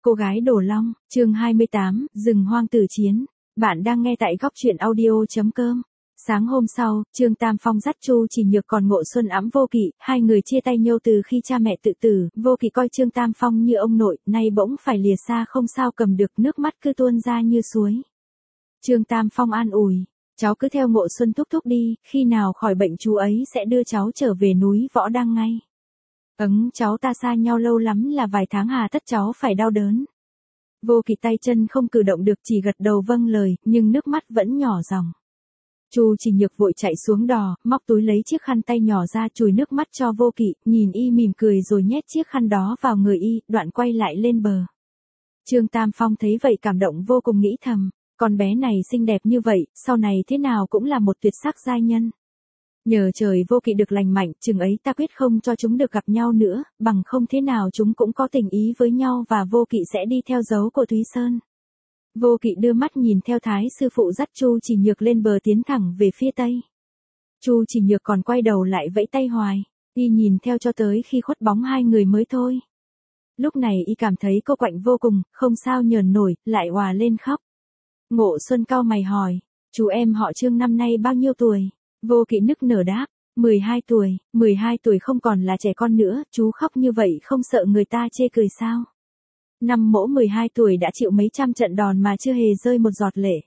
Cô gái Đồ Long, chương 28, rừng hoang tử chiến. Bạn đang nghe tại góc truyện audio.com. Sáng hôm sau, Trương Tam Phong dắt Chu Chỉ Nhược còn Ngộ Xuân ẵm Vô Kỵ, hai người chia tay nhau từ khi cha mẹ tự tử. Vô Kỵ coi Trương Tam Phong như ông nội, nay bỗng phải lìa xa không sao cầm được, nước mắt cứ tuôn ra như suối. Trương Tam Phong an ủi, cháu cứ theo Ngộ Xuân thúc thúc đi, khi nào khỏi bệnh chú ấy sẽ đưa cháu trở về núi Võ Đăng ngay. Cháu ta xa nhau lâu lắm là vài tháng hà tất cháu phải đau đớn. Vô Kỵ tay chân không cử động được, chỉ gật đầu vâng lời, nhưng nước mắt vẫn nhỏ ròng. Chu Chỉ Nhược vội chạy xuống đò, móc túi lấy chiếc khăn tay nhỏ ra chùi nước mắt cho Vô Kỵ, nhìn y mỉm cười rồi nhét chiếc khăn đó vào người y, đoạn quay lại lên bờ. Trương Tam Phong thấy vậy cảm động vô cùng, nghĩ thầm, con bé này xinh đẹp như vậy, sau này thế nào cũng là một tuyệt sắc giai nhân. Nhờ trời Vô Kỵ được lành mạnh, chừng ấy ta quyết không cho chúng được gặp nhau nữa, bằng không thế nào chúng cũng có tình ý với nhau và Vô Kỵ sẽ đi theo dấu của Thúy Sơn. Vô Kỵ đưa mắt nhìn theo Thái sư phụ dắt Chu Chỉ Nhược lên bờ tiến thẳng về phía tây. Chu Chỉ Nhược còn quay đầu lại vẫy tay hoài, y nhìn theo cho tới khi khuất bóng hai người mới thôi. Lúc này y cảm thấy cô quạnh vô cùng, không sao nhờn nổi, lại òa lên khóc. Ngộ Xuân cau mày hỏi, chú em họ Trương năm nay bao nhiêu tuổi? Vô Kỵ nức nở đáp, 12 tuổi không còn là trẻ con nữa, chú khóc như vậy không sợ người ta chê cười sao? Năm mỗ 12 tuổi đã chịu mấy trăm trận đòn mà chưa hề rơi một giọt lệ.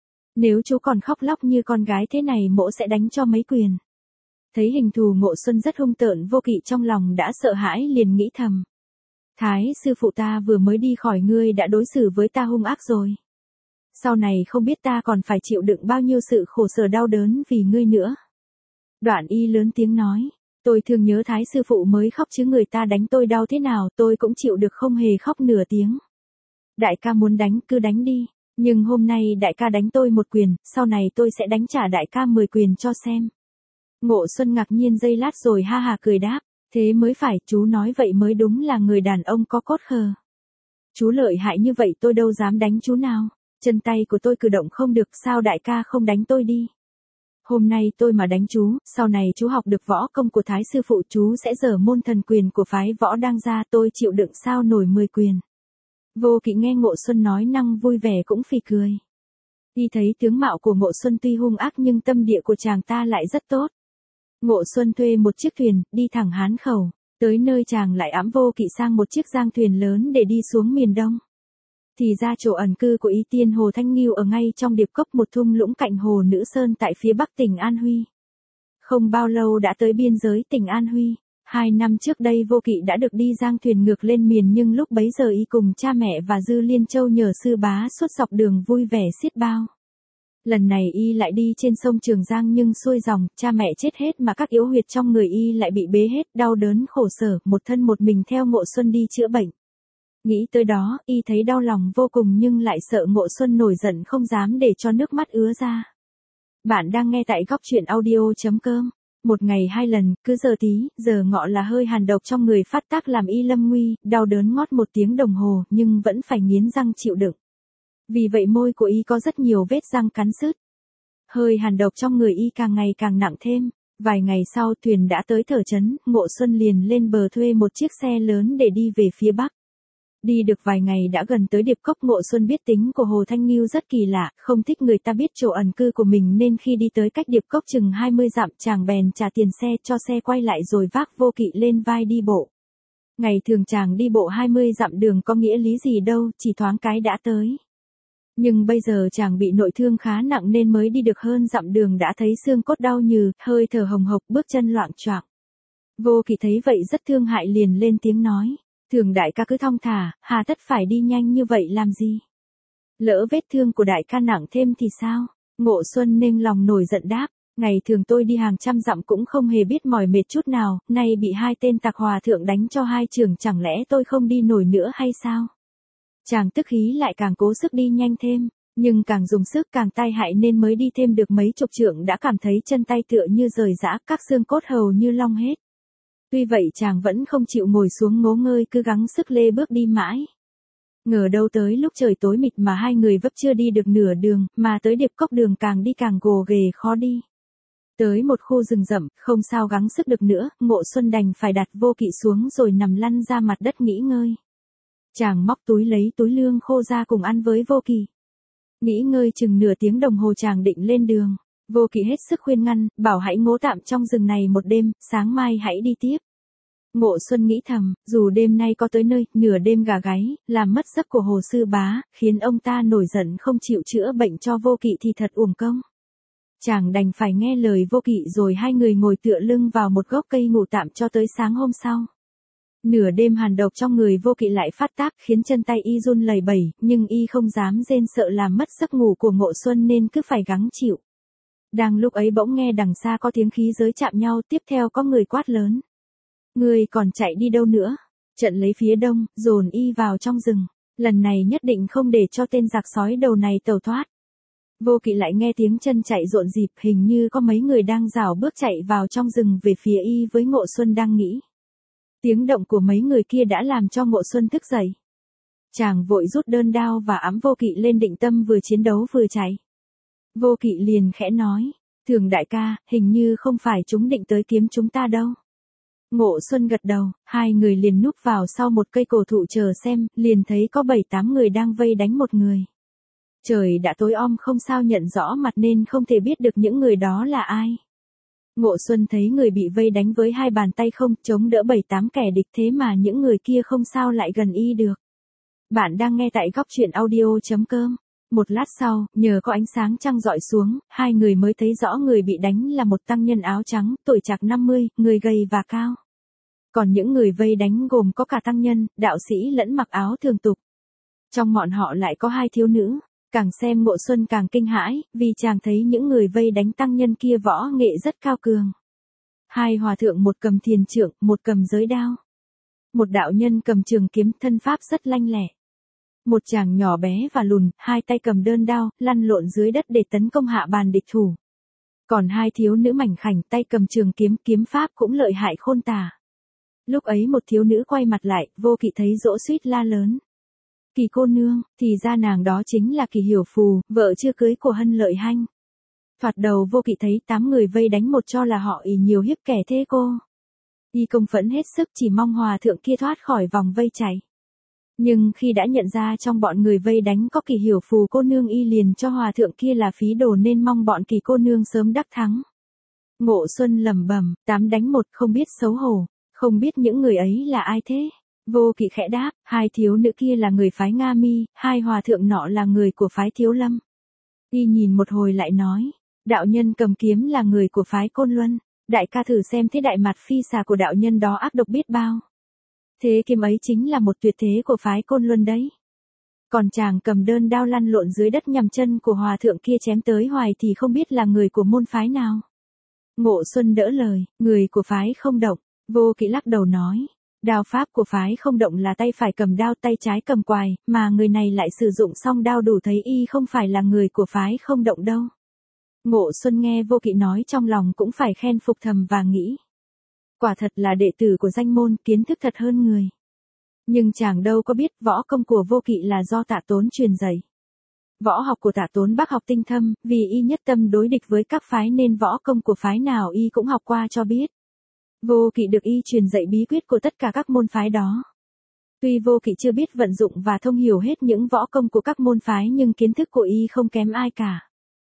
Nếu chú còn khóc lóc như con gái thế này mỗ sẽ đánh cho mấy quyền. Thấy hình thù Ngộ Xuân rất hung tợn, Vô Kỵ trong lòng đã sợ hãi liền nghĩ thầm. Thái sư phụ ta vừa mới đi khỏi ngươi đã đối xử với ta hung ác rồi. Sau này không biết ta còn phải chịu đựng bao nhiêu sự khổ sở đau đớn vì ngươi nữa. Đoạn y lớn tiếng nói, tôi thường nhớ Thái sư phụ mới khóc chứ người ta đánh tôi đau thế nào tôi cũng chịu được, không hề khóc nửa tiếng. Đại ca muốn đánh cứ đánh đi, nhưng hôm nay đại ca đánh tôi một quyền, sau này tôi sẽ đánh trả đại ca 10 quyền cho xem. Ngộ Xuân ngạc nhiên giây lát rồi ha hà cười đáp, thế mới phải, chú nói vậy mới đúng là người đàn ông có cốt khờ. Chú lợi hại như vậy tôi đâu dám đánh chú nào. Chân tay của tôi cử động không được, sao đại ca không đánh tôi đi. Hôm nay tôi mà đánh chú, sau này chú học được võ công của Thái sư phụ chú sẽ dở môn thần quyền của phái Võ Đăng ra, tôi chịu đựng sao nổi 10 quyền. Vô Kỵ nghe Ngộ Xuân nói năng vui vẻ cũng phì cười. Y thấy tướng mạo của Ngộ Xuân tuy hung ác nhưng tâm địa của chàng ta lại rất tốt. Ngộ Xuân thuê một chiếc thuyền, đi thẳng Hán Khẩu, tới nơi chàng lại ẵm Vô Kỵ sang một chiếc giang thuyền lớn để đi xuống miền Đông. Thì ra chỗ ẩn cư của Y Tiên Hồ Thanh Nghiêu ở ngay trong điệp cốc, một thung lũng cạnh hồ Nữ Sơn tại phía bắc tỉnh An Huy. Không bao lâu đã tới biên giới tỉnh An Huy. 2 năm trước đây Vô Kỵ đã được đi giang thuyền ngược lên miền, nhưng lúc bấy giờ y cùng cha mẹ và Dư Liên Châu nhờ sư bá suốt dọc đường vui vẻ xiết bao. Lần này y lại đi trên sông Trường Giang nhưng xuôi dòng, cha mẹ chết hết mà các yếu huyệt trong người y lại bị bế hết, đau đớn khổ sở, một thân một mình theo Ngộ Xuân đi chữa bệnh. Nghĩ tới đó, y thấy đau lòng vô cùng nhưng lại sợ Ngộ Xuân nổi giận không dám để cho nước mắt ứa ra. Bạn đang nghe tại góc truyện audio.com. Một ngày 2 lần, cứ giờ tí, giờ ngọ là hơi hàn độc trong người phát tác làm y lâm nguy, đau đớn ngót 1 tiếng đồng hồ nhưng vẫn phải nghiến răng chịu đựng. Vì vậy môi của y có rất nhiều vết răng cắn sứt. Hơi hàn độc trong người y càng ngày càng nặng thêm. Vài ngày sau thuyền đã tới Thở Trấn, Ngộ Xuân liền lên bờ thuê một chiếc xe lớn để đi về phía bắc. Đi được vài ngày đã gần tới điệp cốc, Ngộ Xuân biết tính của Hồ Thanh Nghiêu rất kỳ lạ, không thích người ta biết chỗ ẩn cư của mình nên khi đi tới cách điệp cốc chừng 20 dặm chàng bèn trả tiền xe cho xe quay lại rồi vác Vô Kỵ lên vai đi bộ. Ngày thường chàng đi bộ 20 dặm đường có nghĩa lý gì đâu, chỉ thoáng cái đã tới. Nhưng bây giờ chàng bị nội thương khá nặng nên mới đi được hơn dặm đường đã thấy xương cốt đau nhừ, hơi thở hồng hộc, bước chân loạng choạng. Vô Kỵ thấy vậy rất thương hại liền lên tiếng nói. Thường đại ca cứ thong thả, hà tất phải đi nhanh như vậy làm gì? Lỡ vết thương của đại ca nặng thêm thì sao? Ngộ Xuân nên lòng nổi giận đáp, ngày thường tôi đi hàng trăm dặm cũng không hề biết mỏi mệt chút nào, nay bị 2 tên tặc hòa thượng đánh cho 2 chưởng, chẳng lẽ tôi không đi nổi nữa hay sao? Chàng tức khí lại càng cố sức đi nhanh thêm, nhưng càng dùng sức càng tai hại nên mới đi thêm được mấy chục trượng đã cảm thấy chân tay tựa như rời rã, các xương cốt hầu như long hết. Tuy vậy chàng vẫn không chịu ngồi xuống ngố ngơi, cứ gắng sức lê bước đi mãi. Ngờ đâu tới lúc trời tối mịt mà hai người vấp chưa đi được nửa đường, mà tới điệp cốc đường càng đi càng gồ ghề khó đi. Tới một khu rừng rậm, không sao gắng sức được nữa, Ngộ Xuân đành phải đặt Vô Kỵ xuống rồi nằm lăn ra mặt đất nghỉ ngơi. Chàng móc túi lấy túi lương khô ra cùng ăn với Vô Kỵ. Nghỉ ngơi chừng nửa tiếng đồng hồ chàng định lên đường. Vô Kỵ hết sức khuyên ngăn, bảo hãy ngố tạm trong rừng này một đêm, sáng mai hãy đi tiếp. Ngộ Xuân nghĩ thầm, dù đêm nay có tới nơi, nửa đêm gà gáy, làm mất giấc của Hồ Sư Bá, khiến ông ta nổi giận không chịu chữa bệnh cho Vô Kỵ thì thật uổng công. Chàng đành phải nghe lời Vô Kỵ rồi hai người ngồi tựa lưng vào một gốc cây ngủ tạm cho tới sáng hôm sau. Nửa đêm hàn độc trong người Vô Kỵ lại phát tác khiến chân tay y run lẩy bẩy, nhưng y không dám rên sợ làm mất giấc ngủ của Ngộ Xuân nên cứ phải gắng chịu. Đang lúc ấy bỗng nghe đằng xa có tiếng khí giới chạm nhau, tiếp theo có người quát lớn. Người còn chạy đi đâu nữa? Trận lấy phía đông, dồn y vào trong rừng. Lần này nhất định không để cho tên giặc sói đầu này tẩu thoát. Vô Kỵ lại nghe tiếng chân chạy rộn rịp, hình như có mấy người đang rảo bước chạy vào trong rừng về phía y với Ngộ Xuân đang nghĩ. Tiếng động của mấy người kia đã làm cho Ngộ Xuân thức dậy. Chàng vội rút đơn đao và ẵm Vô Kỵ lên định tâm vừa chiến đấu vừa chạy. Vô Kỵ liền khẽ nói, Thường đại ca, hình như không phải chúng định tới kiếm chúng ta đâu. Ngộ Xuân gật đầu, hai người liền núp vào sau một cây cổ thụ chờ xem, liền thấy có 7-8 người đang vây đánh một người. Trời đã tối om không sao nhận rõ mặt nên không thể biết được những người đó là ai. Ngộ Xuân thấy người bị vây đánh với hai bàn tay không chống đỡ 7-8 kẻ địch, thế mà những người kia không sao lại gần y được. Bạn đang nghe tại góc truyện audio.com. Một lát sau, nhờ có ánh sáng trăng rọi xuống, hai người mới thấy rõ người bị đánh là một tăng nhân áo trắng, tuổi chạc 50, người gầy và cao. Còn những người vây đánh gồm có cả tăng nhân, đạo sĩ lẫn mặc áo thường tục. Trong bọn họ lại có hai thiếu nữ. Càng xem Ngộ Xuân càng kinh hãi, vì chàng thấy những người vây đánh tăng nhân kia võ nghệ rất cao cường. Hai hòa thượng, một cầm thiền trượng, một cầm giới đao. Một đạo nhân cầm trường kiếm, thân pháp rất lanh lẹ. Một chàng nhỏ bé và lùn, hai tay cầm đơn đao, lăn lộn dưới đất để tấn công hạ bàn địch thủ. Còn hai thiếu nữ mảnh khảnh, tay cầm trường kiếm, kiếm pháp cũng lợi hại khôn tả. Lúc ấy một thiếu nữ quay mặt lại, Vô Kỵ thấy dỗ suýt la lớn. Kỳ cô nương, thì ra nàng đó chính là Kỳ Hiểu Phù, vợ chưa cưới của Hân Lợi Hanh. Thoạt đầu Vô Kỵ thấy 8 người vây đánh một cho là họ ỷ nhiều hiếp kẻ thế cô. Y công phẫn hết sức chỉ mong hòa thượng kia thoát khỏi vòng vây chạy. Nhưng khi đã nhận ra trong bọn người vây đánh có Kỳ Hiểu Phù cô nương, y liền cho hòa thượng kia là phí đồ nên mong bọn Kỳ cô nương sớm đắc thắng. Ngộ Xuân lẩm bẩm, 8 đánh 1 không biết xấu hổ, không biết những người ấy là ai thế? Vô Kỵ khẽ đáp, hai thiếu nữ kia là người phái Nga Mi, hai hòa thượng nọ là người của phái Thiếu Lâm. Y nhìn một hồi lại nói, đạo nhân cầm kiếm là người của phái Côn Luân, đại ca thử xem thế đại mặt phi xà của đạo nhân đó ác độc biết bao. Thế kiếm ấy chính là một tuyệt thế của phái Côn Luân đấy. Còn chàng cầm đơn đao lăn lộn dưới đất nhằm chân của hòa thượng kia chém tới hoài thì không biết là người của môn phái nào. Ngộ Xuân đỡ lời, người của phái Không Động. Vô Kỵ lắc đầu nói, đao pháp của phái Không Động là tay phải cầm đao tay trái cầm quài, mà người này lại sử dụng song đao, đủ thấy y không phải là người của phái Không Động đâu. Ngộ Xuân nghe Vô Kỵ nói trong lòng cũng phải khen phục thầm và nghĩ. Quả thật là đệ tử của danh môn, kiến thức thật hơn người. Nhưng chàng đâu có biết võ công của Vô Kỵ là do Tạ Tốn truyền dạy. Võ học của Tạ Tốn bác học tinh thâm, vì y nhất tâm đối địch với các phái nên võ công của phái nào y cũng học qua cho biết. Vô Kỵ được y truyền dạy bí quyết của tất cả các môn phái đó. Tuy Vô Kỵ chưa biết vận dụng và thông hiểu hết những võ công của các môn phái nhưng kiến thức của y không kém ai cả.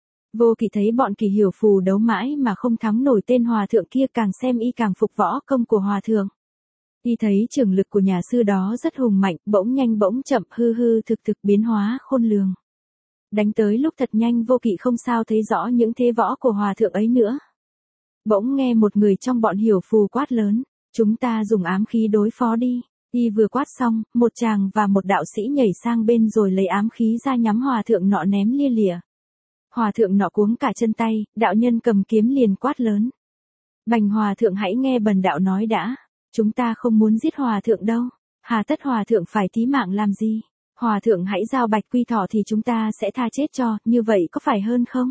Vô Kỵ thấy bọn Kỳ Hiểu Phù đấu mãi mà không thắng nổi tên hòa thượng kia, càng xem y càng phục võ công của hòa thượng. Y thấy trường lực của nhà sư đó rất hùng mạnh, bỗng nhanh bỗng chậm, hư hư thực thực, biến hóa khôn lường. Đánh tới lúc thật nhanh Vô Kỵ không sao thấy rõ những thế võ của hòa thượng ấy nữa. Bỗng nghe một người trong bọn Hiểu Phù quát lớn, chúng ta dùng ám khí đối phó đi. Y vừa quát xong, một chàng và một đạo sĩ nhảy sang bên rồi lấy ám khí ra nhắm hòa thượng nọ ném lia lịa. Hòa thượng nọ cuống cả chân tay, đạo nhân cầm kiếm liền quát lớn. Bành hòa thượng, hãy nghe bần đạo nói đã, chúng ta không muốn giết hòa thượng đâu, hà tất hòa thượng phải thí mạng làm gì? Hòa thượng hãy giao bạch quy thỏ thì chúng ta sẽ tha chết cho, như vậy có phải hơn không?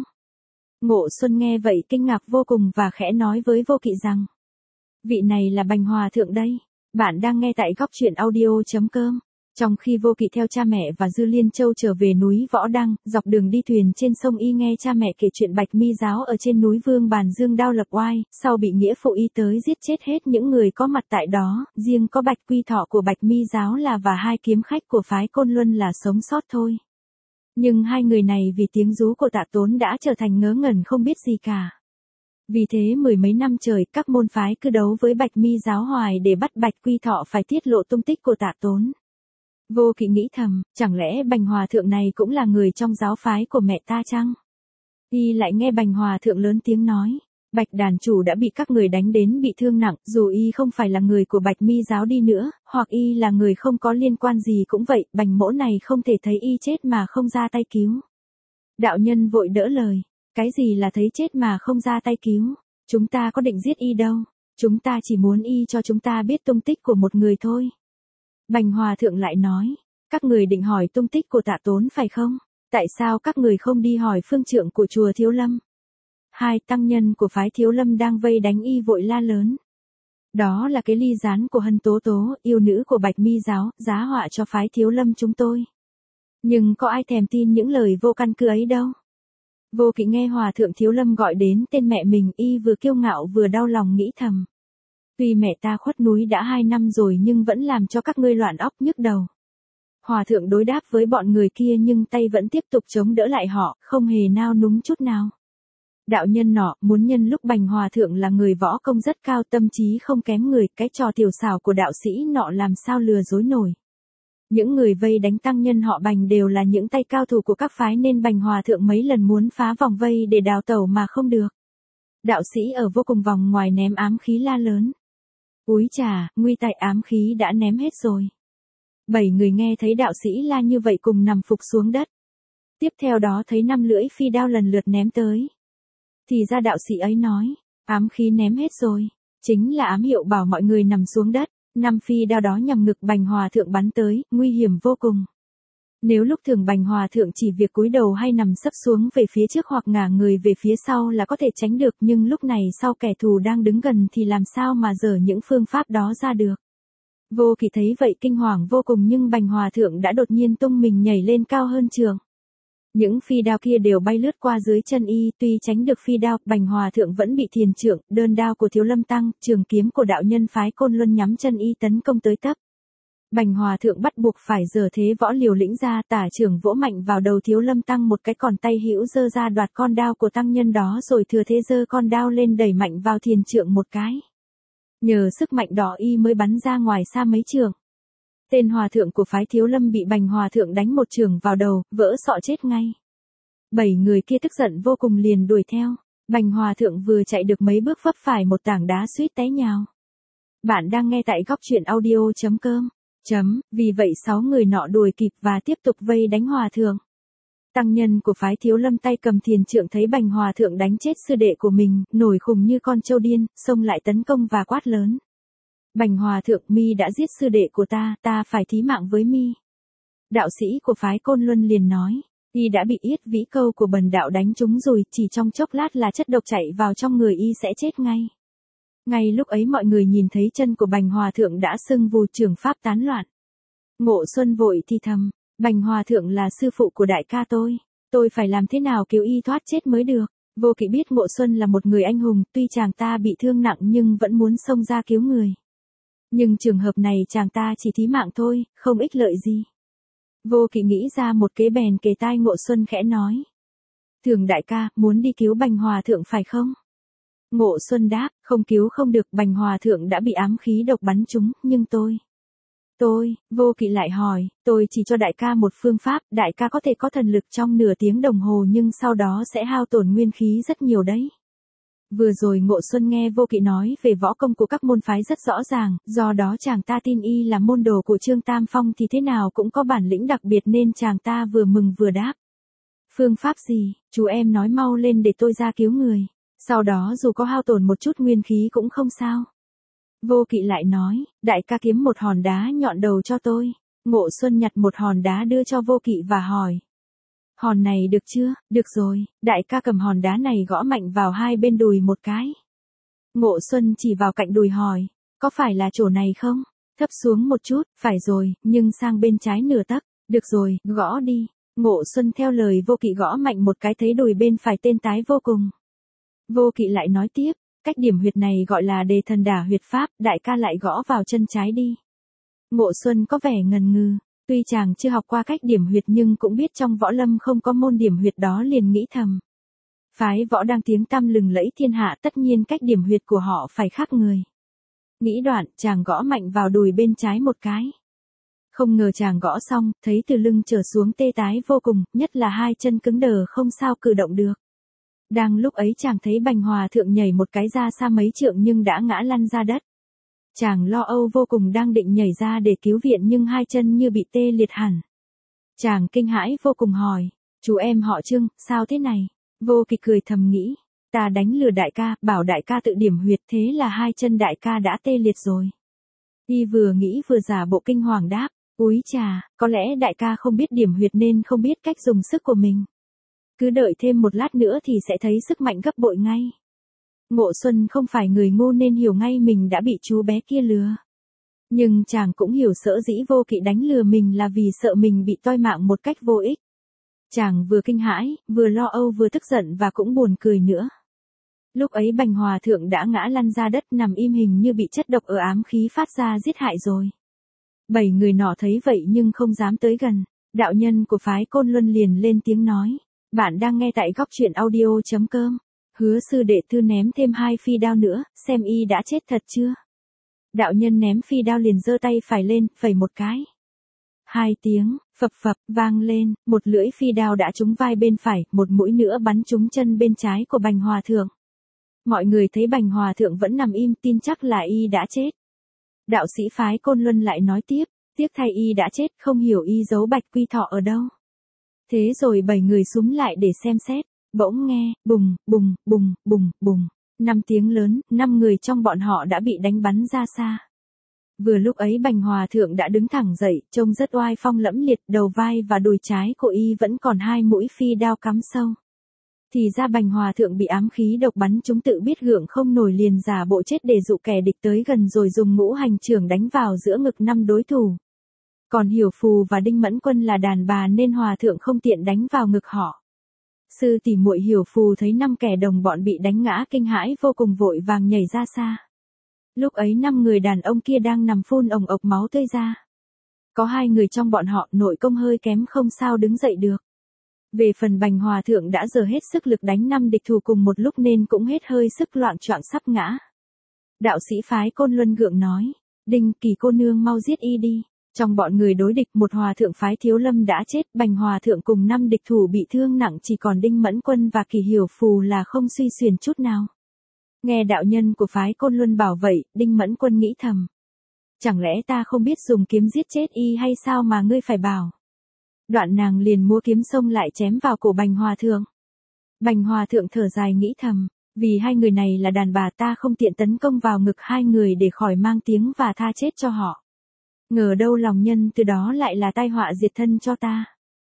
Ngộ Xuân nghe vậy kinh ngạc vô cùng và khẽ nói với Vô Kỵ rằng, vị này là Bành hòa thượng đây. Bạn đang nghe tại góc truyện audio.com. Trong khi Vô Kỵ theo cha mẹ và Dư Liên Châu trở về núi Võ Đăng, dọc đường đi thuyền trên sông y nghe cha mẹ kể chuyện Bạch Mi giáo ở trên núi Vương Bàn Dương đao lập oai, sau bị nghĩa phụ y tới giết chết hết những người có mặt tại đó, riêng có Bạch Quy Thọ của Bạch Mi giáo là và hai kiếm khách của phái Côn Luân là sống sót thôi. Nhưng hai người này vì tiếng rú của Tạ Tốn đã trở thành ngớ ngẩn không biết gì cả. Vì thế mười mấy năm trời các môn phái cứ đấu với Bạch Mi giáo hoài để bắt Bạch Quy Thọ phải tiết lộ tung tích của Tạ Tốn. Vô Kỵ nghĩ thầm, chẳng lẽ Bành Hòa Thượng này cũng là người trong giáo phái của mẹ ta chăng? Y lại nghe Bành Hòa Thượng lớn tiếng nói, Bạch đàn chủ đã bị các người đánh đến bị thương nặng, dù y không phải là người của Bạch Mi giáo đi nữa, hoặc y là người không có liên quan gì cũng vậy, Bành mỗ này không thể thấy y chết mà không ra tay cứu. Đạo nhân vội đỡ lời, cái gì là thấy chết mà không ra tay cứu, chúng ta có định giết y đâu, chúng ta chỉ muốn y cho chúng ta biết tung tích của một người thôi. Bành Hòa Thượng lại nói, các người định hỏi tung tích của Tạ Tốn phải không? Tại sao các người không đi hỏi phương trượng của chùa Thiếu Lâm? Hai tăng nhân của phái Thiếu Lâm đang vây đánh y vội la lớn. Đó là cái ly gián của Hân Tố Tố, yêu nữ của Bạch Mi giáo, giá họa cho phái Thiếu Lâm chúng tôi. Nhưng có ai thèm tin những lời vô căn cứ ấy đâu. Vô Kỵ nghe Hòa Thượng Thiếu Lâm gọi đến tên mẹ mình, y vừa kiêu ngạo vừa đau lòng nghĩ thầm. Tuy mẹ ta khuất núi đã 2 năm rồi nhưng vẫn làm cho các ngươi loạn óc nhức đầu. Hòa Thượng đối đáp với bọn người kia nhưng tay vẫn tiếp tục chống đỡ lại họ, không hề nao núng chút nào. Đạo nhân nọ muốn nhân lúc Bành Hòa Thượng là người võ công rất cao, tâm trí không kém người, cái trò tiểu xảo của đạo sĩ nọ làm sao lừa dối nổi. Những người vây đánh tăng nhân họ Bành đều là những tay cao thủ của các phái nên Bành Hòa Thượng mấy lần muốn phá vòng vây để đào tẩu mà không được. Đạo sĩ ở vô cùng vòng ngoài ném ám khí la lớn. Úi chà, nguy tại ám khí đã ném hết rồi. 7 người nghe thấy đạo sĩ la như vậy cùng nằm phục xuống đất. Tiếp theo đó thấy 5 lưỡi phi đao lần lượt ném tới. Thì ra đạo sĩ ấy nói, ám khí ném hết rồi, chính là ám hiệu bảo mọi người nằm xuống đất. 5 phi đao đó nhằm ngực Bành Hòa Thượng bắn tới, nguy hiểm vô cùng. Nếu lúc thường Bành Hòa Thượng chỉ việc cúi đầu hay nằm sấp xuống về phía trước hoặc ngả người về phía sau là có thể tránh được, nhưng lúc này sau kẻ thù đang đứng gần thì làm sao mà dở những phương pháp đó ra được. Vô Kỵ thấy vậy kinh hoàng vô cùng nhưng Bành Hòa Thượng đã đột nhiên tung mình nhảy lên cao hơn trường. Những phi đao kia đều bay lướt qua dưới chân y, tuy tránh được phi đao, Bành Hòa Thượng vẫn bị thiền trượng, đơn đao của Thiếu Lâm Tăng, trường kiếm của đạo nhân phái Côn Luân nhắm chân y tấn công tới tấp. Bành Hòa Thượng bắt buộc phải giở thế võ liều lĩnh ra, tả trưởng vỗ mạnh vào đầu Thiếu Lâm Tăng một cái, còn tay hữu giơ ra đoạt con đao của tăng nhân đó rồi thừa thế giơ con đao lên đẩy mạnh vào thiền trượng một cái. Nhờ sức mạnh đó y mới bắn ra ngoài xa mấy trường. Tên hòa thượng của phái Thiếu Lâm bị Bành Hòa Thượng đánh một chưởng vào đầu, vỡ sọ chết ngay. 7 người kia tức giận vô cùng liền đuổi theo. Bành Hòa Thượng vừa chạy được mấy bước vấp phải một tảng đá suýt té nhào. Bạn đang nghe tại góc truyện audio.com. Vì vậy 6 người nọ đuổi kịp và tiếp tục vây đánh Hòa Thượng. Tăng nhân của phái Thiếu Lâm tay cầm thiền trượng thấy Bành Hòa Thượng đánh chết sư đệ của mình, nổi khùng như con trâu điên, xông lại tấn công và quát lớn. Bành Hòa Thượng, mi đã giết sư đệ của ta phải thí mạng với mi. Đạo sĩ của phái Côn Luân liền nói, y đã bị yết vĩ câu của bần đạo đánh trúng rồi, chỉ trong chốc lát là chất độc chạy vào trong người y sẽ chết ngay. Ngay lúc ấy mọi người nhìn thấy chân của Bành Hòa Thượng đã sưng vù, trường pháp tán loạn. Ngộ Xuân vội thì thầm, Bành Hòa Thượng là sư phụ của đại ca tôi phải làm thế nào cứu y thoát chết mới được. Vô Kỵ biết Ngộ Xuân là một người anh hùng, tuy chàng ta bị thương nặng nhưng vẫn muốn xông ra cứu người. Nhưng trường hợp này chàng ta chỉ thí mạng thôi, không ích lợi gì. Vô Kỵ nghĩ ra một kế bèn kề tai Ngộ Xuân khẽ nói. Thường đại ca, muốn đi cứu Bành Hòa Thượng phải không? Ngộ Xuân đáp, không cứu không được, Bành Hòa Thượng đã bị ám khí độc bắn trúng, nhưng Vô Kỵ lại hỏi, tôi chỉ cho đại ca một phương pháp, đại ca có thể có thần lực trong nửa tiếng đồng hồ nhưng sau đó sẽ hao tổn nguyên khí rất nhiều đấy. Vừa rồi Ngộ Xuân nghe Vô Kỵ nói về võ công của các môn phái rất rõ ràng, do đó chàng ta tin y là môn đồ của Trương Tam Phong thì thế nào cũng có bản lĩnh đặc biệt nên chàng ta vừa mừng vừa đáp. Phương pháp gì, chú em nói mau lên để tôi ra cứu người, sau đó dù có hao tổn một chút nguyên khí cũng không sao. Vô Kỵ lại nói, đại ca kiếm một hòn đá nhọn đầu cho tôi. Ngộ Xuân nhặt một hòn đá đưa cho Vô Kỵ và hỏi. Hòn này được chưa? Được rồi, đại ca cầm hòn đá này gõ mạnh vào hai bên đùi một cái. Ngộ Xuân chỉ vào cạnh đùi hỏi, có phải là chỗ này không? Thấp xuống một chút, phải rồi, nhưng sang bên trái nửa tấc, được rồi, gõ đi. Ngộ Xuân theo lời Vô Kỵ gõ mạnh một cái thấy đùi bên phải tên tái vô cùng. Vô Kỵ lại nói tiếp, cách điểm huyệt này gọi là đề thần đả huyệt pháp, đại ca lại gõ vào chân trái đi. Ngộ Xuân có vẻ ngần ngừ, tuy chàng chưa học qua cách điểm huyệt nhưng cũng biết trong võ lâm không có môn điểm huyệt đó, liền nghĩ thầm. Phái võ đang tiếng tăm lừng lẫy thiên hạ, tất nhiên cách điểm huyệt của họ phải khác người. Nghĩ đoạn, chàng gõ mạnh vào đùi bên trái một cái. Không ngờ chàng gõ xong, thấy từ lưng trở xuống tê tái vô cùng, nhất là hai chân cứng đờ không sao cử động được. Đang lúc ấy chàng thấy Bành Hòa thượng nhảy một cái ra xa mấy trượng nhưng đã ngã lăn ra đất. Chàng lo âu vô cùng, đang định nhảy ra để cứu viện nhưng hai chân như bị tê liệt hẳn. Chàng kinh hãi vô cùng hỏi, chú em họ Trương, sao thế này? Vô Kỵ cười thầm nghĩ, ta đánh lừa đại ca, bảo đại ca tự điểm huyệt, thế là hai chân đại ca đã tê liệt rồi. Y vừa nghĩ vừa giả bộ kinh hoàng đáp, úi chà, có lẽ đại ca không biết điểm huyệt nên không biết cách dùng sức của mình. Cứ đợi thêm một lát nữa thì sẽ thấy sức mạnh gấp bội ngay. Ngộ Xuân không phải người ngu nên hiểu ngay mình đã bị chú bé kia lừa. Nhưng chàng cũng hiểu sở dĩ Vô Kỵ đánh lừa mình là vì sợ mình bị toi mạng một cách vô ích. Chàng vừa kinh hãi, vừa lo âu vừa tức giận và cũng buồn cười nữa. Lúc ấy Bành Hòa thượng đã ngã lăn ra đất nằm im hình như bị chất độc ở ám khí phát ra giết hại rồi. 7 người nọ thấy vậy nhưng không dám tới gần. Đạo nhân của phái Côn Luân liền lên tiếng nói. Bạn đang nghe tại góc truyện audio.com. Hứa sư đệ thư ném thêm 2 phi đao nữa, xem y đã chết thật chưa? Đạo nhân ném phi đao liền giơ tay phải lên, phẩy một cái. 2 tiếng, phập phập, vang lên, một lưỡi phi đao đã trúng vai bên phải, một mũi nữa bắn trúng chân bên trái của Bành Hòa thượng. Mọi người thấy Bành Hòa thượng vẫn nằm im, tin chắc là y đã chết. Đạo sĩ phái Côn Luân lại nói tiếp, tiếc thay y đã chết, không hiểu y giấu Bạch Quy Thọ ở đâu. Thế rồi 7 người xúm lại để xem xét, bỗng nghe, bùng, bùng, bùng, bùng, bùng, 5 tiếng lớn, 5 người trong bọn họ đã bị đánh bắn ra xa. Vừa lúc ấy Bành Hòa thượng đã đứng thẳng dậy, trông rất oai phong lẫm liệt, đầu vai và đùi trái của y vẫn còn 2 mũi phi đao cắm sâu. Thì ra Bành Hòa thượng bị ám khí độc bắn chúng, tự biết gượng không nổi liền giả bộ chết để dụ kẻ địch tới gần rồi dùng ngũ hành chưởng đánh vào giữa ngực 5 đối thủ. Còn Hiểu Phù và Đinh Mẫn Quân là đàn bà nên Hòa thượng không tiện đánh vào ngực họ. Sư tỷ muội Hiểu Phù thấy 5 kẻ đồng bọn bị đánh ngã kinh hãi vô cùng, vội vàng nhảy ra xa. Lúc ấy 5 người đàn ông kia đang nằm phun ồng ộc máu tươi ra. Có 2 người trong bọn họ nội công hơi kém không sao đứng dậy được. Về phần Bành Hòa thượng đã dở hết sức lực đánh 5 địch thủ cùng một lúc nên cũng hết hơi sức, loạng choạng sắp ngã. Đạo sĩ phái Côn Luân gượng nói, Đinh Kỳ cô nương mau giết y đi. Trong bọn người đối địch, một hòa thượng phái Thiếu Lâm đã chết, Bành Hòa thượng cùng 5 địch thủ bị thương nặng, chỉ còn Đinh Mẫn Quân và Kỳ Hiểu Phù là không suy xuyển chút nào. Nghe đạo nhân của phái Côn Luân bảo vậy, Đinh Mẫn Quân nghĩ thầm. Chẳng lẽ ta không biết dùng kiếm giết chết y hay sao mà ngươi phải bảo? Đoạn nàng liền múa kiếm xông lại chém vào cổ Bành Hòa thượng. Bành Hòa thượng thở dài nghĩ thầm, vì 2 người này là đàn bà, ta không tiện tấn công vào ngực 2 người để khỏi mang tiếng và tha chết cho họ. Ngờ đâu lòng nhân từ đó lại là tai họa diệt thân cho ta.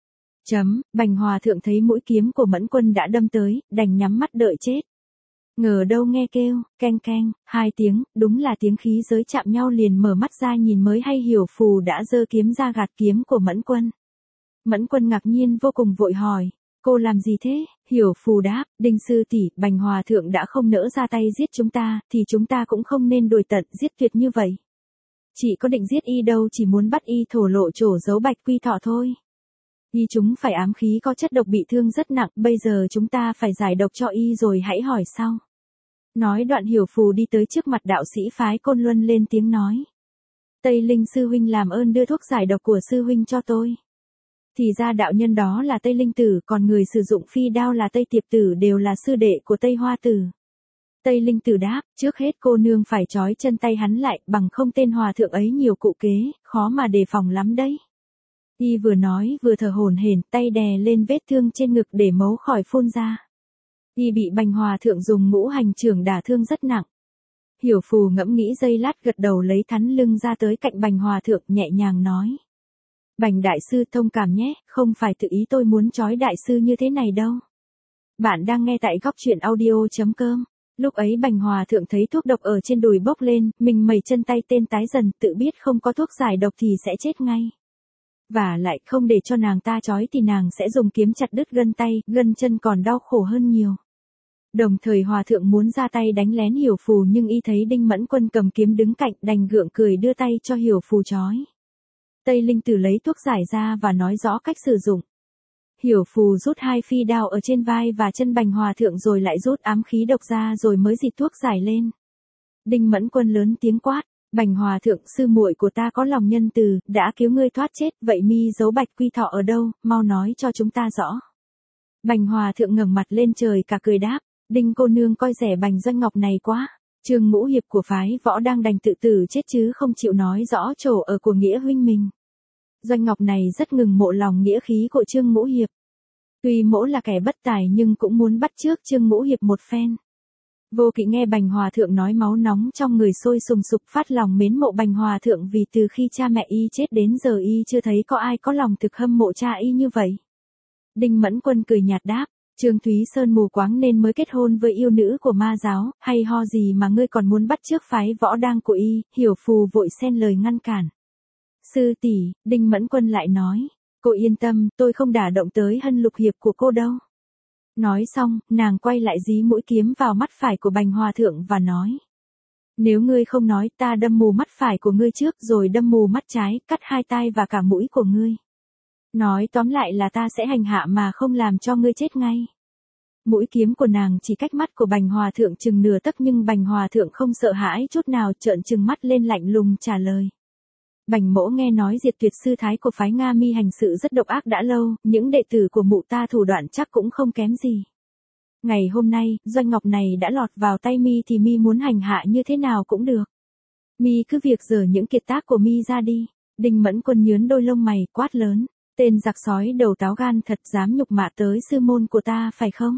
Bành Hòa thượng thấy mũi kiếm của Mẫn Quân đã đâm tới, đành nhắm mắt đợi chết. Ngờ đâu nghe kêu, keng keng, 2 tiếng, đúng là tiếng khí giới chạm nhau, liền mở mắt ra nhìn mới hay Hiểu Phù đã giơ kiếm ra gạt kiếm của Mẫn Quân. Mẫn Quân ngạc nhiên vô cùng vội hỏi, cô làm gì thế? Hiểu Phù đáp, Đinh sư tỷ, Bành Hòa thượng đã không nỡ ra tay giết chúng ta, thì chúng ta cũng không nên đuổi tận giết tuyệt như vậy. Chị có định giết y đâu, chỉ muốn bắt y thổ lộ trổ giấu Bạch Quy Thọ thôi. Y chúng phải ám khí có chất độc bị thương rất nặng, bây giờ chúng ta phải giải độc cho y rồi hãy hỏi sau. Nói đoạn Hiểu Phù đi tới trước mặt đạo sĩ phái Côn Luân lên tiếng nói. Tây Linh sư huynh làm ơn đưa thuốc giải độc của sư huynh cho tôi. Thì ra đạo nhân đó là Tây Linh Tử, còn người sử dụng phi đao là Tây Tiệp Tử đều là sư đệ của Tây Hoa Tử. Tây Linh Tử đáp, trước hết cô nương phải trói chân tay hắn lại, bằng không tên hòa thượng ấy nhiều cụ kế, khó mà đề phòng lắm đấy. Y vừa nói vừa thở hổn hển, tay đè lên vết thương trên ngực để máu khỏi phun ra. Y bị Bành Hòa thượng dùng ngũ hành chưởng đả thương rất nặng. Hiểu Phù ngẫm nghĩ giây lát gật đầu, lấy thắn lưng ra tới cạnh Bành Hòa thượng nhẹ nhàng nói. Bành đại sư thông cảm nhé, không phải tự ý tôi muốn trói đại sư như thế này đâu. Bạn đang nghe tại góc truyện audio.com. Lúc ấy Bành Hòa Thượng thấy thuốc độc ở trên đùi bốc lên, mình mẩy chân tay tên tái dần, tự biết không có thuốc giải độc thì sẽ chết ngay. Và lại không để cho nàng ta trói thì nàng sẽ dùng kiếm chặt đứt gân tay, gân chân còn đau khổ hơn nhiều. Đồng thời Hòa Thượng muốn ra tay đánh lén Hiểu Phù nhưng y thấy Đinh Mẫn Quân cầm kiếm đứng cạnh đành gượng cười đưa tay cho Hiểu Phù trói. Tây Linh Tử lấy thuốc giải ra và nói rõ cách sử dụng. Hiểu Phù rút 2 phi đao ở trên vai và chân Bành Hòa Thượng rồi lại rút ám khí độc ra rồi mới dịt thuốc giải lên. Đinh Mẫn Quân lớn tiếng quát, Bành Hòa Thượng, sư muội của ta có lòng nhân từ, đã cứu ngươi thoát chết, vậy mi giấu Bạch Quy Thọ ở đâu, mau nói cho chúng ta rõ. Bành Hòa Thượng ngẩng mặt lên trời cả cười đáp, Đinh cô nương coi rẻ Bành Doanh Ngọc này quá. Trương Ngũ Hiệp của phái Võ đang đành tự tử chết chứ không chịu nói rõ chỗ ở của nghĩa huynh mình. Doanh Ngọc này rất ngừng mộ lòng nghĩa khí của Trương Ngũ Hiệp. Tuy mỗ là kẻ bất tài nhưng cũng muốn bắt chước Trương Ngũ Hiệp một phen. Vô Kỵ nghe Bành Hòa Thượng nói máu nóng trong người sôi sùng sục phát lòng mến mộ Bành Hòa Thượng vì từ khi cha mẹ y chết đến giờ y chưa thấy có ai có lòng thực hâm mộ cha y như vậy. Đinh Mẫn Quân cười nhạt đáp, Trương Thúy Sơn mù quáng nên mới kết hôn với yêu nữ của ma giáo, hay ho gì mà ngươi còn muốn bắt chước phái Võ đang của y, Hiểu Phù vội xen lời ngăn cản. Sư tỷ, Đinh Mẫn Quân lại nói, cô yên tâm, tôi không đả động tới Hân Lục Hiệp của cô đâu. Nói xong, nàng quay lại dí mũi kiếm vào mắt phải của Bành Hòa Thượng và nói. Nếu ngươi không nói ta đâm mù mắt phải của ngươi trước rồi đâm mù mắt trái, cắt 2 tai và cả mũi của ngươi. Nói tóm lại là ta sẽ hành hạ mà không làm cho ngươi chết ngay. Mũi kiếm của nàng chỉ cách mắt của Bành Hòa Thượng chừng nửa tấc nhưng Bành Hòa Thượng không sợ hãi chút nào trợn trừng mắt lên lạnh lùng trả lời. Bành mỗ nghe nói Diệt Tuyệt sư thái của phái Nga Mi hành sự rất độc ác đã lâu, những đệ tử của mụ ta thủ đoạn chắc cũng không kém gì. Ngày hôm nay, Doanh Ngọc này đã lọt vào tay mi thì mi muốn hành hạ như thế nào cũng được. Mi cứ việc giở những kiệt tác của mi ra đi. Đinh Mẫn Quân nhướn đôi lông mày quát lớn, tên giặc sói đầu táo gan thật dám nhục mạ tới sư môn của ta phải không?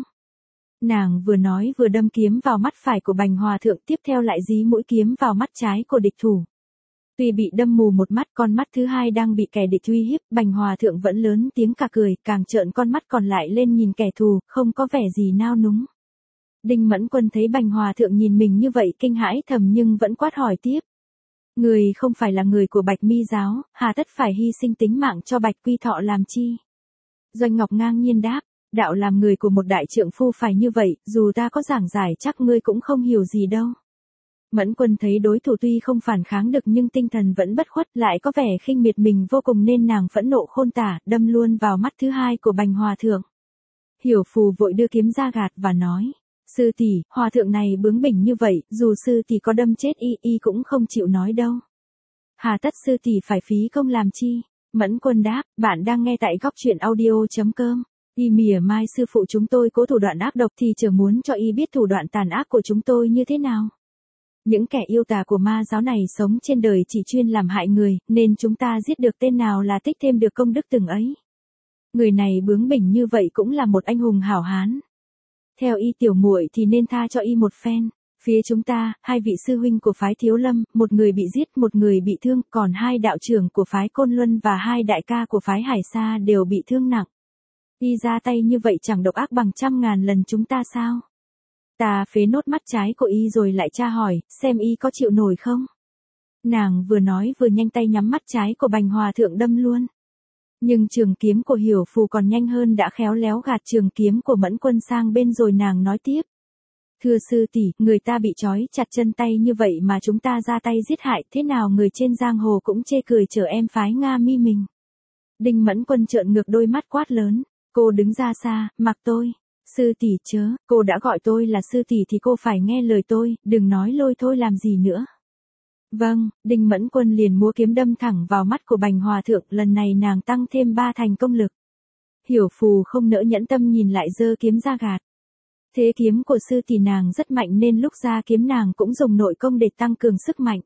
Nàng vừa nói vừa đâm kiếm vào mắt phải của Bành Hòa Thượng tiếp theo lại dí mũi kiếm vào mắt trái của địch thủ. Tuy bị đâm mù một mắt con mắt thứ hai đang bị kẻ địch uy hiếp, Bành Hòa Thượng vẫn lớn tiếng cả cười, càng trợn con mắt còn lại lên nhìn kẻ thù, không có vẻ gì nao núng. Đinh Mẫn Quân thấy Bành Hòa Thượng nhìn mình như vậy kinh hãi thầm nhưng vẫn quát hỏi tiếp. Người không phải là người của Bạch Mi giáo, hà tất phải hy sinh tính mạng cho Bạch Quy Thọ làm chi? Doanh Ngọc ngang nhiên đáp, đạo làm người của một đại trượng phu phải như vậy, dù ta có giảng giải chắc ngươi cũng không hiểu gì đâu. Mẫn Quân thấy đối thủ tuy không phản kháng được nhưng tinh thần vẫn bất khuất, lại có vẻ khinh miệt mình vô cùng nên nàng phẫn nộ khôn tả, đâm luôn vào mắt thứ hai của Bành Hòa Thượng. Hiểu Phù vội đưa kiếm ra gạt và nói, sư tỷ, Hòa Thượng này bướng bỉnh như vậy, dù sư tỷ có đâm chết y cũng không chịu nói đâu. Hà tất sư tỷ phải phí công làm chi? Mẫn Quân đáp, bạn đang nghe tại góc truyện audio.com. Y mỉa mai sư phụ chúng tôi có thủ đoạn ác độc thì chờ muốn cho y biết thủ đoạn tàn ác của chúng tôi như thế nào. Những kẻ yêu tà của ma giáo này sống trên đời chỉ chuyên làm hại người, nên chúng ta giết được tên nào là tích thêm được công đức từng ấy. Người này bướng bỉnh như vậy cũng là một anh hùng hảo hán. Theo y tiểu muội thì nên tha cho y một phen. Phía chúng ta, 2 vị sư huynh của phái Thiếu Lâm, một người bị giết, một người bị thương, còn 2 đạo trưởng của phái Côn Luân và 2 đại ca của phái Hải Sa đều bị thương nặng. Y ra tay như vậy chẳng độc ác bằng 100.000 lần chúng ta sao? Ta phế nốt mắt trái của y rồi lại tra hỏi, xem y có chịu nổi không? Nàng vừa nói vừa nhanh tay nhắm mắt trái của Bành Hòa Thượng đâm luôn. Nhưng trường kiếm của Hiểu Phù còn nhanh hơn đã khéo léo gạt trường kiếm của Mẫn Quân sang bên rồi nàng nói tiếp. Thưa sư tỷ, người ta bị trói chặt chân tay như vậy mà chúng ta ra tay giết hại, thế nào người trên giang hồ cũng chê cười chở em phái Nga Mi mình. Đinh Mẫn Quân trợn ngược đôi mắt quát lớn, cô đứng ra xa, mặc tôi. Sư tỷ chớ, cô đã gọi tôi là sư tỷ thì cô phải nghe lời tôi, đừng nói lôi thôi làm gì nữa. Vâng, Đinh Mẫn Quân liền múa kiếm đâm thẳng vào mắt của Bành Hòa Thượng, lần này nàng tăng thêm 3 thành công lực. Hiểu Phù không nỡ nhẫn tâm nhìn lại giơ kiếm ra gạt. Thế kiếm của sư tỷ nàng rất mạnh nên lúc ra kiếm nàng cũng dùng nội công để tăng cường sức mạnh.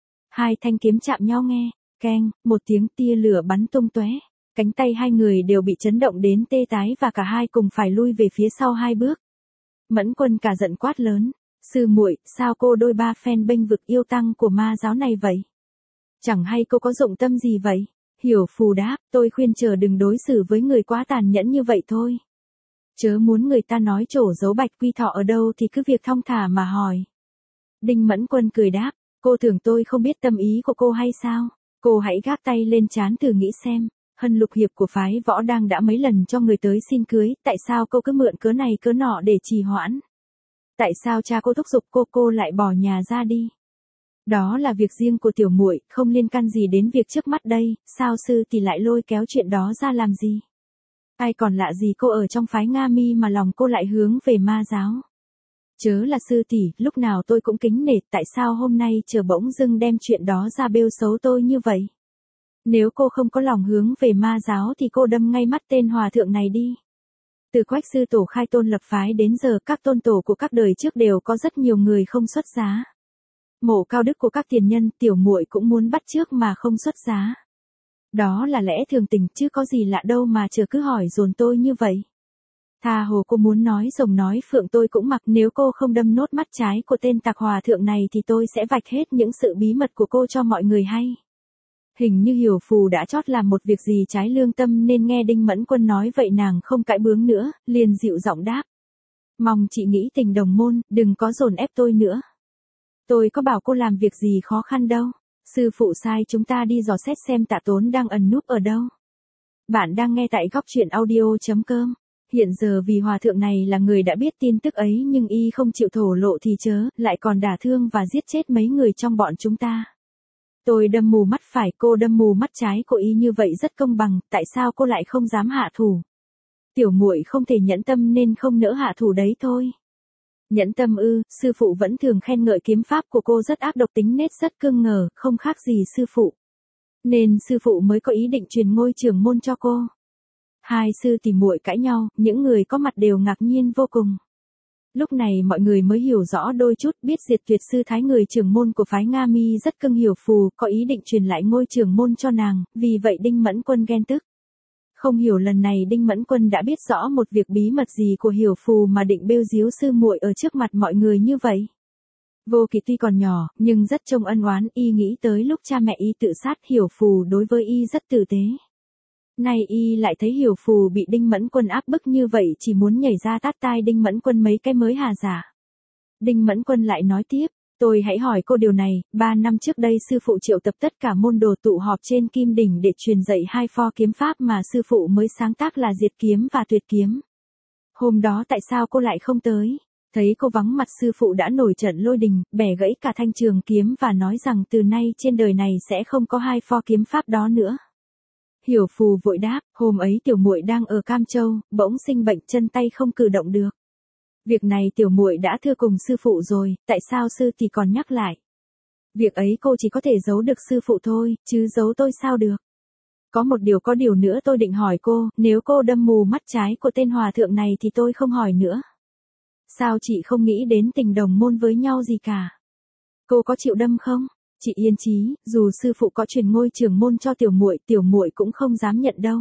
2 thanh kiếm chạm nhau nghe, keng, một tiếng tia lửa bắn tung tóe. Cánh tay 2 người đều bị chấn động đến tê tái và cả hai cùng phải lui về phía sau 2 bước. Mẫn Quân cả giận quát lớn, sư muội, sao cô đôi ba phen bênh vực yêu tăng của ma giáo này vậy? Chẳng hay cô có dụng tâm gì vậy? Hiểu Phù đáp, tôi khuyên chờ đừng đối xử với người quá tàn nhẫn như vậy thôi. Chớ muốn người ta nói trổ giấu Bạch Quy Thọ ở đâu thì cứ việc thong thả mà hỏi. Đinh Mẫn Quân cười đáp, cô tưởng tôi không biết tâm ý của cô hay sao? Cô hãy gác tay lên trán thử nghĩ xem, Hân Lục Hiệp của phái Võ Đang đã mấy lần cho người tới xin cưới, tại sao cô cứ mượn cớ này cớ nọ để trì hoãn? Tại sao cha cô thúc giục cô lại bỏ nhà ra đi? Đó là việc riêng của tiểu muội, không liên can gì đến việc trước mắt đây, sao sư tỷ lại lôi kéo chuyện đó ra làm gì? Ai còn lạ gì cô ở trong phái Nga Mi mà lòng cô lại hướng về ma giáo? Chớ là sư tỷ, lúc nào tôi cũng kính nể, tại sao hôm nay chờ bỗng dưng đem chuyện đó ra bêu xấu tôi như vậy? Nếu cô không có lòng hướng về ma giáo thì cô đâm ngay mắt tên hòa thượng này đi. Từ Quách sư tổ khai tôn lập phái đến giờ, các tôn tổ của các đời trước đều có rất nhiều người không xuất giá. Mộ cao đức của các tiền nhân, tiểu muội cũng muốn bắt chước mà không xuất giá. Đó là lẽ thường tình chứ có gì lạ đâu mà chờ cứ hỏi dồn tôi như vậy. Tha hồ cô muốn nói rồng nói phượng tôi cũng mặc, nếu cô không đâm nốt mắt trái của tên tặc hòa thượng này thì tôi sẽ vạch hết những sự bí mật của cô cho mọi người hay. Hình như Hiểu Phù đã chót làm một việc gì trái lương tâm nên nghe Đinh Mẫn Quân nói vậy nàng không cãi bướng nữa, liền dịu giọng đáp. Mong chị nghĩ tình đồng môn, đừng có dồn ép tôi nữa. Tôi có bảo cô làm việc gì khó khăn đâu. Sư phụ sai chúng ta đi dò xét xem Tạ Tốn đang ẩn núp ở đâu. Bạn đang nghe tại góc truyện audio.com. Hiện giờ vì hòa thượng này là người đã biết tin tức ấy nhưng y không chịu thổ lộ thì chớ, lại còn đả thương và giết chết mấy người trong bọn chúng ta. Tôi đâm mù mắt phải, cô đâm mù mắt trái của y như vậy rất công bằng, tại sao cô lại không dám hạ thủ? Tiểu muội không thể nhẫn tâm nên không nỡ hạ thủ đấy thôi. Nhẫn tâm ư? Sư phụ vẫn thường khen ngợi kiếm pháp của cô rất ác độc, tính nết rất cương ngờ, không khác gì sư phụ. Nên sư phụ mới có ý định truyền ngôi trưởng môn cho cô. Hai sư tỷ muội cãi nhau, những người có mặt đều ngạc nhiên vô cùng. Lúc này mọi người mới hiểu rõ đôi chút, biết Diệt Tuyệt sư thái người trưởng môn của phái Nga Mi rất cưng Hiểu Phù, có ý định truyền lại ngôi trưởng môn cho nàng, vì vậy Đinh Mẫn Quân ghen tức. Không hiểu lần này Đinh Mẫn Quân đã biết rõ một việc bí mật gì của Hiểu Phù mà định bêu díu sư muội ở trước mặt mọi người như vậy. Vô Kỵ tuy còn nhỏ, nhưng rất trông ân oán, y nghĩ tới lúc cha mẹ y tự sát, Hiểu Phù đối với y rất tử tế. Nay y lại thấy Hiểu Phù bị Đinh Mẫn Quân áp bức như vậy, chỉ muốn nhảy ra tát tai Đinh Mẫn Quân mấy cái mới hà giả. Đinh Mẫn Quân lại nói tiếp, tôi hãy hỏi cô điều này, 3 năm trước đây sư phụ triệu tập tất cả môn đồ tụ họp trên Kim Đỉnh để truyền dạy hai pho kiếm pháp mà sư phụ mới sáng tác là Diệt Kiếm và Tuyệt Kiếm. Hôm đó tại sao cô lại không tới? Thấy cô vắng mặt, sư phụ đã nổi trận lôi đình, bẻ gãy cả thanh trường kiếm và nói rằng từ nay trên đời này sẽ không có hai pho kiếm pháp đó nữa. Hiểu Phù vội đáp, hôm ấy tiểu muội đang ở Cam Châu, bỗng sinh bệnh chân tay không cử động được. Việc này tiểu muội đã thưa cùng sư phụ rồi, tại sao sư thì còn nhắc lại? Việc ấy cô chỉ có thể giấu được sư phụ thôi, chứ giấu tôi sao được? Có điều nữa tôi định hỏi cô, nếu cô đâm mù mắt trái của tên hòa thượng này thì tôi không hỏi nữa. Sao chị không nghĩ đến tình đồng môn với nhau gì cả? Cô có chịu đâm không? Chị yên chí, dù sư phụ có truyền ngôi trưởng môn cho tiểu muội cũng không dám nhận đâu.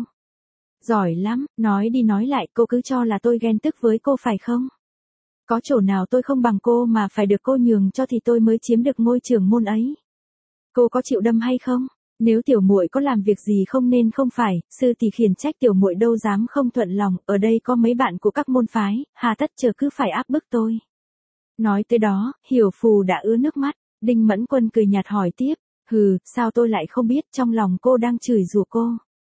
Giỏi lắm, nói đi nói lại, cô cứ cho là tôi ghen tức với cô phải không? Có chỗ nào tôi không bằng cô mà phải được cô nhường cho thì tôi mới chiếm được ngôi trưởng môn ấy. Cô có chịu đâm hay không? Nếu tiểu muội có làm việc gì không nên không phải, sư thì khiển trách tiểu muội đâu dám không thuận lòng, ở đây có mấy bạn của các môn phái, hà tất chờ cứ phải áp bức tôi. Nói tới đó, Hiểu Phù đã ứa nước mắt. Đinh Mẫn Quân cười nhạt hỏi tiếp, sao tôi lại không biết, trong lòng cô đang chửi rủa cô.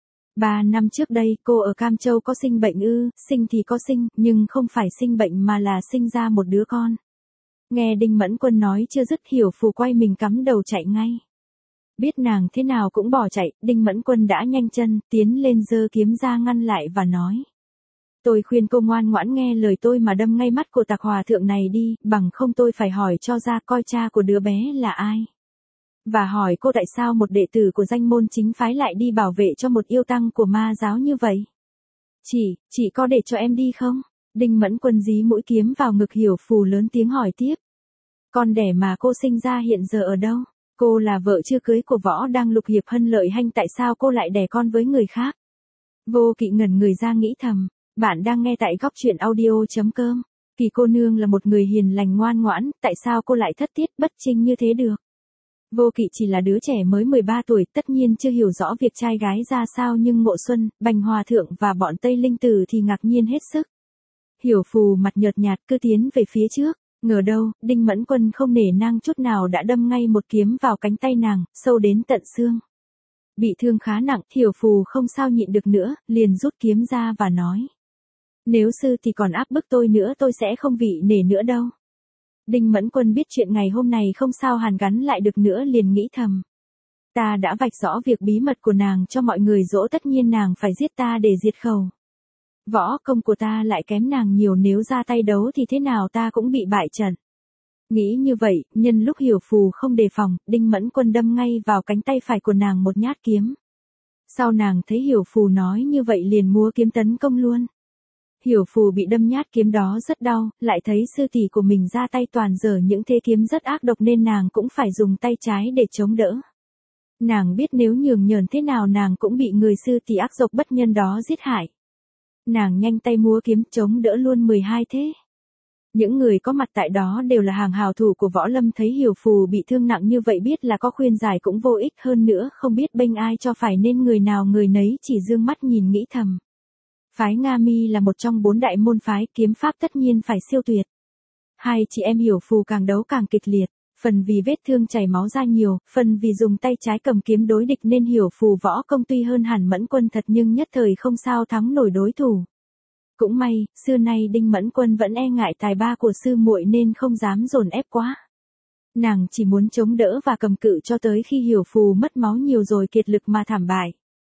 3 năm trước đây cô ở Cam Châu có sinh bệnh ư? Sinh thì có sinh, nhưng không phải sinh bệnh mà là sinh ra một đứa con. Nghe Đinh Mẫn Quân nói chưa dứt, Hiểu Phù quay mình cắm đầu chạy ngay. Biết nàng thế nào cũng bỏ chạy, Đinh Mẫn Quân đã nhanh chân, tiến lên giơ kiếm ra ngăn lại và nói. Tôi khuyên cô ngoan ngoãn nghe lời tôi mà đâm ngay mắt của tặc hòa thượng này đi, bằng không tôi phải hỏi cho ra coi cha của đứa bé là ai. Và hỏi cô tại sao một đệ tử của danh môn chính phái lại đi bảo vệ cho một yêu tăng của ma giáo như vậy. Chị có để cho em đi không? Đinh Mẫn Quân dí mũi kiếm vào ngực Hiểu Phù lớn tiếng hỏi tiếp. Con đẻ mà cô sinh ra hiện giờ ở đâu? Cô là vợ chưa cưới của Võ Đang Lục Hiệp Hân Lợi Hanh, tại sao cô lại đẻ con với người khác? Vô Kỵ ngẩn người ra nghĩ thầm. Bạn đang nghe tại góc truyện audio.com. Kỳ cô nương là một người hiền lành ngoan ngoãn, tại sao cô lại thất tiết bất trinh như thế được? Vô Kỵ chỉ là đứa trẻ mới 13 tuổi, tất nhiên chưa hiểu rõ việc trai gái ra sao, nhưng Ngộ Xuân, Bành Hòa Thượng và bọn Tây Linh Tử thì ngạc nhiên hết sức. Hiểu Phù mặt nhợt nhạt cứ tiến về phía trước, ngờ đâu, Đinh Mẫn Quân không nể nang chút nào đã đâm ngay một kiếm vào cánh tay nàng, sâu đến tận xương. Bị thương khá nặng, Hiểu Phù không sao nhịn được nữa, liền rút kiếm ra và nói. Nếu sư thì còn áp bức tôi nữa tôi sẽ không vị nể nữa đâu. Đinh Mẫn Quân biết chuyện ngày hôm này không sao hàn gắn lại được nữa liền nghĩ thầm. Ta đã vạch rõ việc bí mật của nàng cho mọi người dỗ, tất nhiên nàng phải giết ta để diệt khẩu. Võ công của ta lại kém nàng nhiều, nếu ra tay đấu thì thế nào ta cũng bị bại trận. Nghĩ như vậy, nhân lúc Hiểu Phù không đề phòng, Đinh Mẫn Quân đâm ngay vào cánh tay phải của nàng một nhát kiếm. Sau nàng thấy Hiểu Phù nói như vậy liền múa kiếm tấn công luôn. Hiểu Phù bị đâm nhát kiếm đó rất đau, lại thấy sư tỷ của mình ra tay toàn giở những thế kiếm rất ác độc nên nàng cũng phải dùng tay trái để chống đỡ. Nàng biết nếu nhường nhờn thế nào nàng cũng bị người sư tỷ ác độc bất nhân đó giết hại. Nàng nhanh tay múa kiếm chống đỡ luôn 12 thế. Những người có mặt tại đó đều là hàng hào thủ của võ lâm, thấy Hiểu Phù bị thương nặng như vậy biết là có khuyên giải cũng vô ích, hơn nữa không biết bênh ai cho phải nên người nào người nấy chỉ dương mắt nhìn nghĩ thầm. Phái Nga Mi là một trong 4 đại môn phái, kiếm pháp tất nhiên phải siêu tuyệt. Hai chị em Hiểu Phù càng đấu càng kịch liệt, phần vì vết thương chảy máu ra nhiều, phần vì dùng tay trái cầm kiếm đối địch nên Hiểu Phù võ công tuy hơn hẳn Mẫn Quân thật nhưng nhất thời không sao thắng nổi đối thủ. Cũng may, xưa nay Đinh Mẫn Quân vẫn e ngại tài ba của sư muội nên không dám dồn ép quá. Nàng chỉ muốn chống đỡ và cầm cự cho tới khi Hiểu Phù mất máu nhiều rồi kiệt lực mà thảm bại.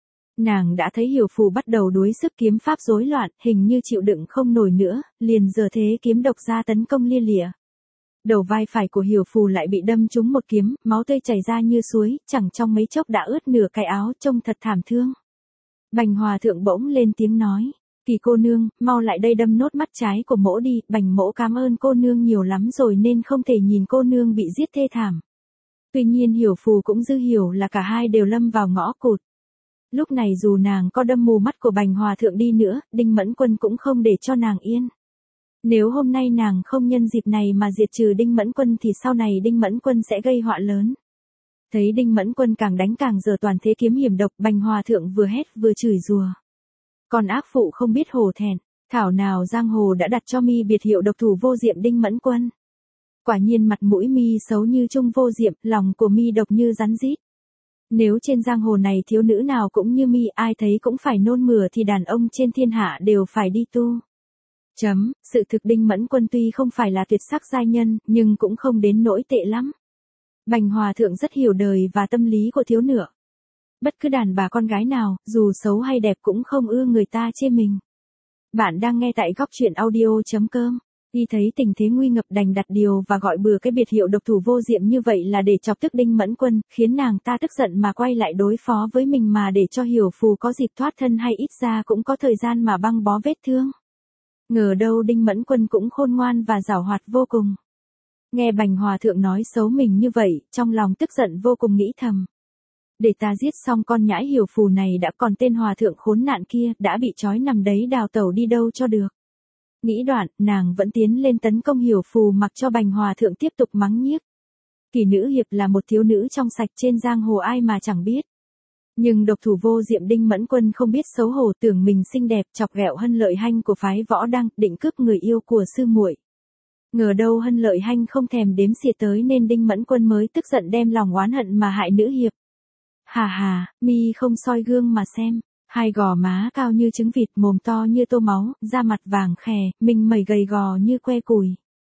Nàng đã thấy Hiểu Phù bắt đầu đuối sức, kiếm pháp rối loạn, hình như chịu đựng không nổi nữa, liền giở thế kiếm độc ra tấn công lia lịa. Đầu vai phải của Hiểu Phù lại bị đâm trúng một kiếm, máu tươi chảy ra như suối, chẳng trong mấy chốc đã ướt nửa cái áo, trông thật thảm thương. Bành Hòa Thượng bỗng lên tiếng nói, Kỳ cô nương, mau lại đây đâm nốt mắt trái của mỗ đi, Bành mỗ cảm ơn cô nương nhiều lắm rồi nên không thể nhìn cô nương bị giết thê thảm. Tuy nhiên Hiểu Phù cũng dư hiểu là cả hai đều lâm vào ngõ cụt. Lúc này dù nàng có đâm mù mắt của Bành Hòa Thượng đi nữa, Đinh Mẫn Quân cũng không để cho nàng yên. Nếu hôm nay nàng không nhân dịp này mà diệt trừ Đinh Mẫn Quân thì sau này Đinh Mẫn Quân sẽ gây họa lớn. Thấy Đinh Mẫn Quân càng đánh càng giở toàn thế kiếm hiểm độc, Bành Hòa Thượng vừa hét vừa chửi rủa. Còn ác phụ không biết hổ thẹn, thảo nào giang hồ đã đặt cho mi biệt hiệu độc thủ vô diệm Đinh Mẫn Quân. Quả nhiên mặt mũi mi xấu như chung vô diệm, lòng của mi độc như rắn rít. Nếu trên giang hồ này thiếu nữ nào cũng như mi, ai thấy cũng phải nôn mửa thì đàn ông trên thiên hạ đều phải đi tu. Sự thực Đinh Mẫn Quân tuy không phải là tuyệt sắc giai nhân, nhưng cũng không đến nỗi tệ lắm. Bành Hòa Thượng rất hiểu đời và tâm lý của thiếu nữ. Bất cứ đàn bà con gái nào, dù xấu hay đẹp cũng không ưa người ta chê mình. Bạn đang nghe tại góc truyện audio.com. Y thấy tình thế nguy ngập đành đặt điều và gọi bừa cái biệt hiệu độc thủ vô diệm như vậy là để chọc tức Đinh Mẫn Quân, khiến nàng ta tức giận mà quay lại đối phó với mình mà để cho Hiểu Phù có dịp thoát thân hay ít ra cũng có thời gian mà băng bó vết thương. Ngờ đâu Đinh Mẫn Quân cũng khôn ngoan và giảo hoạt vô cùng. Nghe Bành Hòa Thượng nói xấu mình như vậy, trong lòng tức giận vô cùng nghĩ thầm. Để ta giết xong con nhãi Hiểu Phù này đã, còn tên Hòa Thượng khốn nạn kia đã bị trói nằm đấy đào tẩu đi đâu cho được. Nghĩ đoạn, nàng vẫn tiến lên tấn công Hiểu Phù mặc cho Bành Hòa Thượng tiếp tục mắng nhiếc. Kỳ nữ hiệp là một thiếu nữ trong sạch trên giang hồ ai mà chẳng biết. Nhưng độc thủ vô diệm Đinh Mẫn Quân không biết xấu hổ, tưởng mình xinh đẹp, chọc ghẹo Hân Lợi Hanh của phái Võ Đăng, định cướp người yêu của sư muội. Ngờ đâu Hân Lợi Hanh không thèm đếm xỉa tới nên Đinh Mẫn Quân mới tức giận đem lòng oán hận mà hại nữ hiệp. Hà hà, mi không soi gương mà xem. Hai gò má cao như trứng vịt, mồm to như tô máu, da mặt vàng khè, mình mẩy gầy gò như que củi.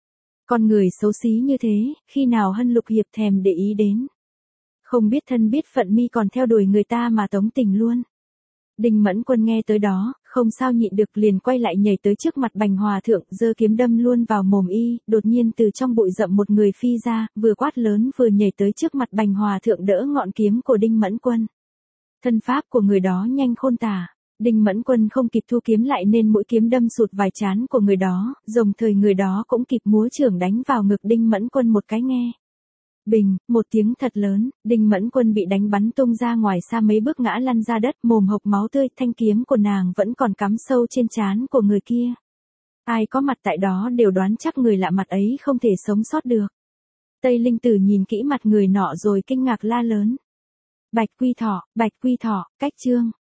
Con người xấu xí như thế, khi nào Hân Lục hiệp thèm để ý đến. Không biết thân biết phận mi còn theo đuổi người ta mà tống tình luôn. Đinh Mẫn Quân nghe tới đó, không sao nhịn được liền quay lại nhảy tới trước mặt Bành Hòa Thượng, giơ kiếm đâm luôn vào mồm y, đột nhiên từ trong bụi rậm một người phi ra, vừa quát lớn vừa nhảy tới trước mặt Bành Hòa Thượng đỡ ngọn kiếm của Đinh Mẫn Quân. Thân pháp của người đó nhanh khôn tả, Đinh Mẫn Quân không kịp thu kiếm lại nên mũi kiếm đâm sụt vài trán của người đó, đồng thời người đó cũng kịp múa chưởng đánh vào ngực Đinh Mẫn Quân một cái nghe. Bình, một tiếng thật lớn, Đinh Mẫn Quân bị đánh bắn tung ra ngoài xa mấy bước ngã lăn ra đất, mồm hộc máu tươi, thanh kiếm của nàng vẫn còn cắm sâu trên trán của người kia. Ai có mặt tại đó đều đoán chắc người lạ mặt ấy không thể sống sót được. Tây Linh Tử nhìn kỹ mặt người nọ rồi kinh ngạc la lớn. Bạch Quy Thọ, cách chương.